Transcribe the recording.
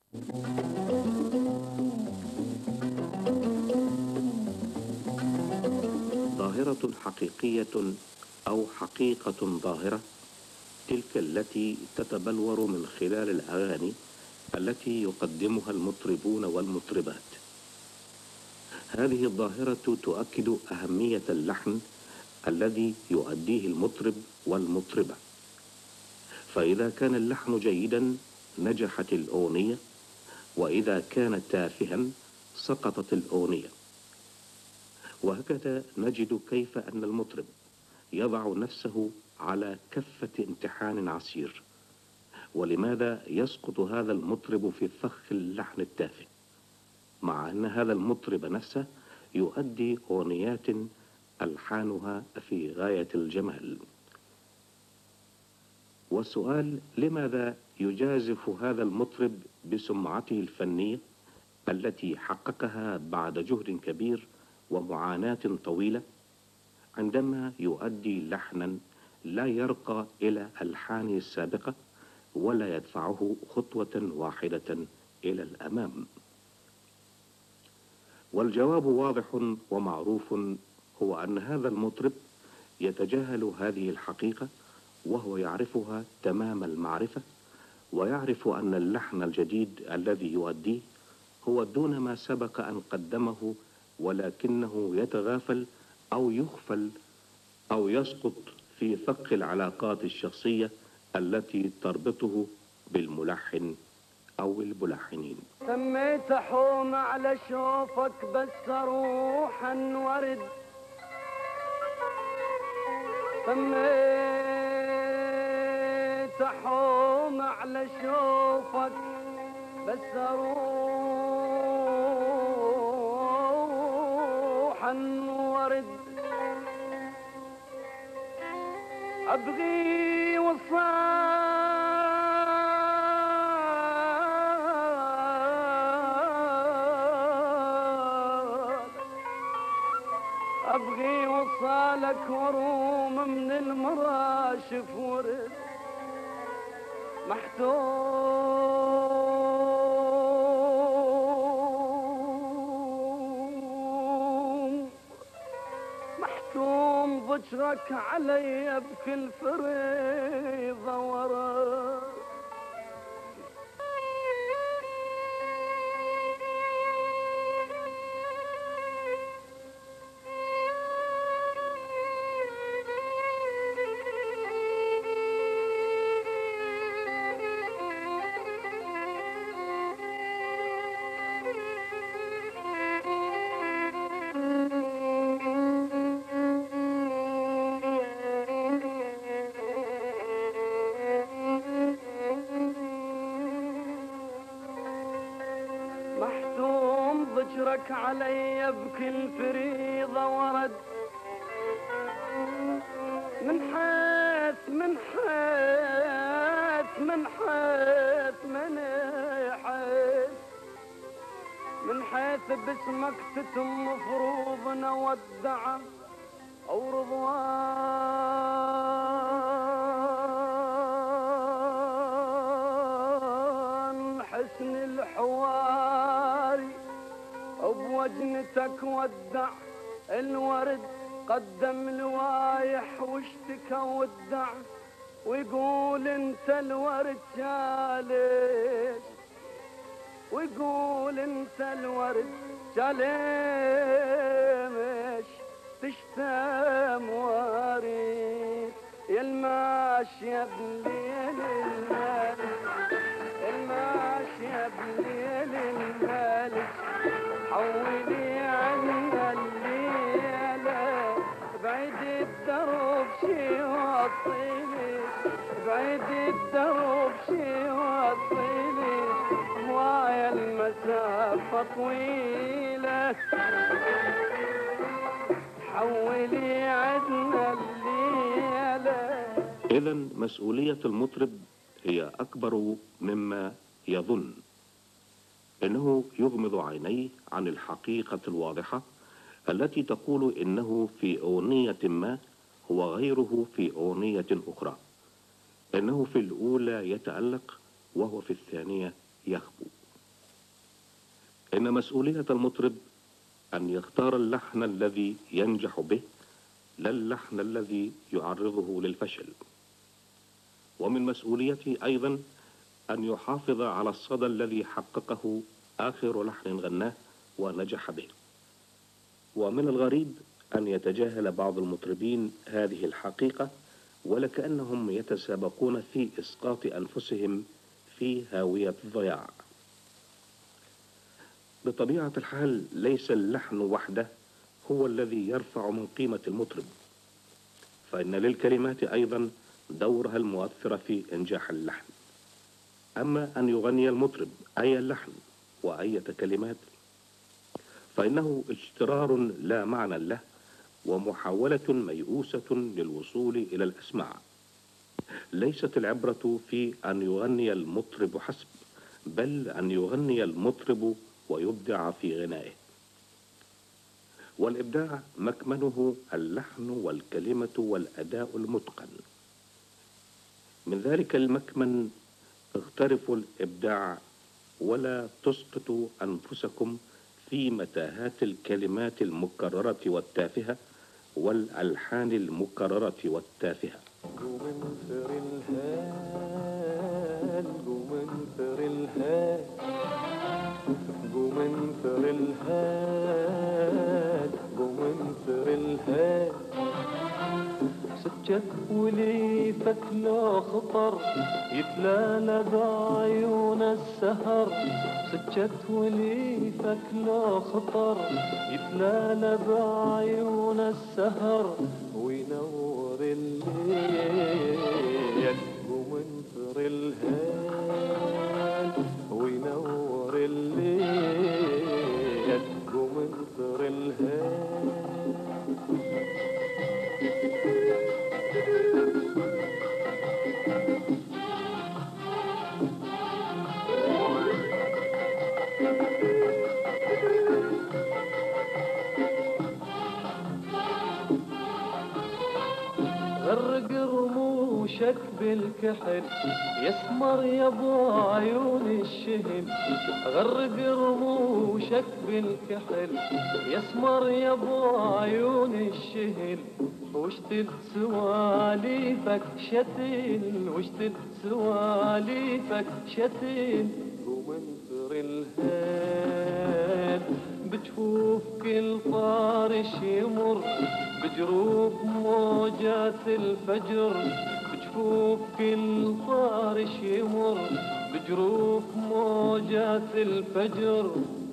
ظاهرة حقيقية أو حقيقة ظاهرة، تلك التي تتبلور من خلال الأغاني التي يقدمها المطربون والمطربات. هذه الظاهرة تؤكد أهمية اللحن الذي يؤديه المطرب والمطربة، فإذا كان اللحن جيدا نجحت الأغنية، وإذا كان تافها سقطت الأغنية. وهكذا نجد كيف أن المطرب يضع نفسه على كفة امتحان عسير. ولماذا يسقط هذا المطرب في فخ اللحن التافه، مع أن هذا المطرب نفسه يؤدي أغنيات ألحانها في غاية الجمال؟ والسؤال: لماذا يجازف هذا المطرب بسمعته الفنية التي حققها بعد جهد كبير ومعاناة طويلة، عندما يؤدي لحنا لا يرقى إلى ألحانه السابقة ولا يدفعه خطوة واحدة إلى الأمام؟ والجواب واضح ومعروف، هو أن هذا المطرب يتجاهل هذه الحقيقة، وهو يعرفها تمام المعرفة، ويعرف أن اللحن الجديد الذي يؤديه هو دون ما سبق أن قدمه، ولكنه يتغافل أو يغفل أو يسقط في فخ العلاقات الشخصية التي تربطه بالملحن أو الملحنين. تميت حوم على شوفك بس أروح انورد، تميت حوم على شوفك بس أروح انورد، أبغي أبغي وصالك وروم من المراشف ورد، محتوم ضجرك علي بكل فريضة ورد. محتوم ضجرك علي بكل فريضة ورد، من حيث باسمك تتم مفروضنا ودعه أو رضوان حسن الحواري، بوجنتك ودع الورد، قدم لوايح واشتكى ودع، ويقول انت الورد شاليش، ويقول انت الورد شاليش، تشتم واريد يا الماشية بليل المالك، الماشية بليل المالك، حولي عنا الليلة، بعيد الدرب شي وصيلي، بعيد الدرب شي وصيلي، ويا المسافة طويلة، حولي عنا الليلة. إذن مسؤولية المطرب هي أكبر مما يظن. إنه يغمض عينيه عن الحقيقة الواضحة التي تقول إنه في أغنية ما هو غيره في أغنية أخرى، إنه في الأولى يتألق وهو في الثانية يخبو. إن مسؤولية المطرب أن يختار اللحن الذي ينجح به، لا اللحن الذي يعرضه للفشل. ومن مسؤوليته أيضا أن يحافظ على الصدى الذي حققه آخر لحن غناه ونجح به. ومن الغريب أن يتجاهل بعض المطربين هذه الحقيقة، ولكأنهم يتسابقون في إسقاط أنفسهم في هاوية الضياع. بطبيعة الحال ليس اللحن وحده هو الذي يرفع من قيمة المطرب، فإن للكلمات أيضا دورها المؤثر في إنجاح اللحن. أما أن يغني المطرب أي اللحن وأية كلمات فإنه اجترار لا معنى له، ومحاولة ميؤوسة للوصول إلى الأسماع. ليست العبرة في أن يغني المطرب حسب، بل أن يغني المطرب ويبدع في غنائه. والإبداع مكمنه اللحن والكلمة والأداء المتقن. من ذلك المكمن اغترفوا الإبداع، ولا تسقطوا أنفسكم في متاهات الكلمات المكررة والتافهة والألحان المكررة والتافهة. قومنثر الهال قومنثر الهال قومنثر الهال قومنثر الهال سجت وليفك لو خطر يتلالى بعيون السهر. سجت وليفك لو خطر يتلالى بعيون السهر وينور الليل. قومنثر الهال وينور الليل. قومنثر الهال. غرق رموشك بالكحل يسمر يابو عيون الشهل. غرق رموشك بالكحل يسمر يابو عيون الشهل. واشتد سواليفك شتل واشتد سواليفك شتل. قومنثر الهال بجفوف كل طارش يمر بجروب موجات الفجر. بجفوف كل طارش يمر بجروب موجات الفجر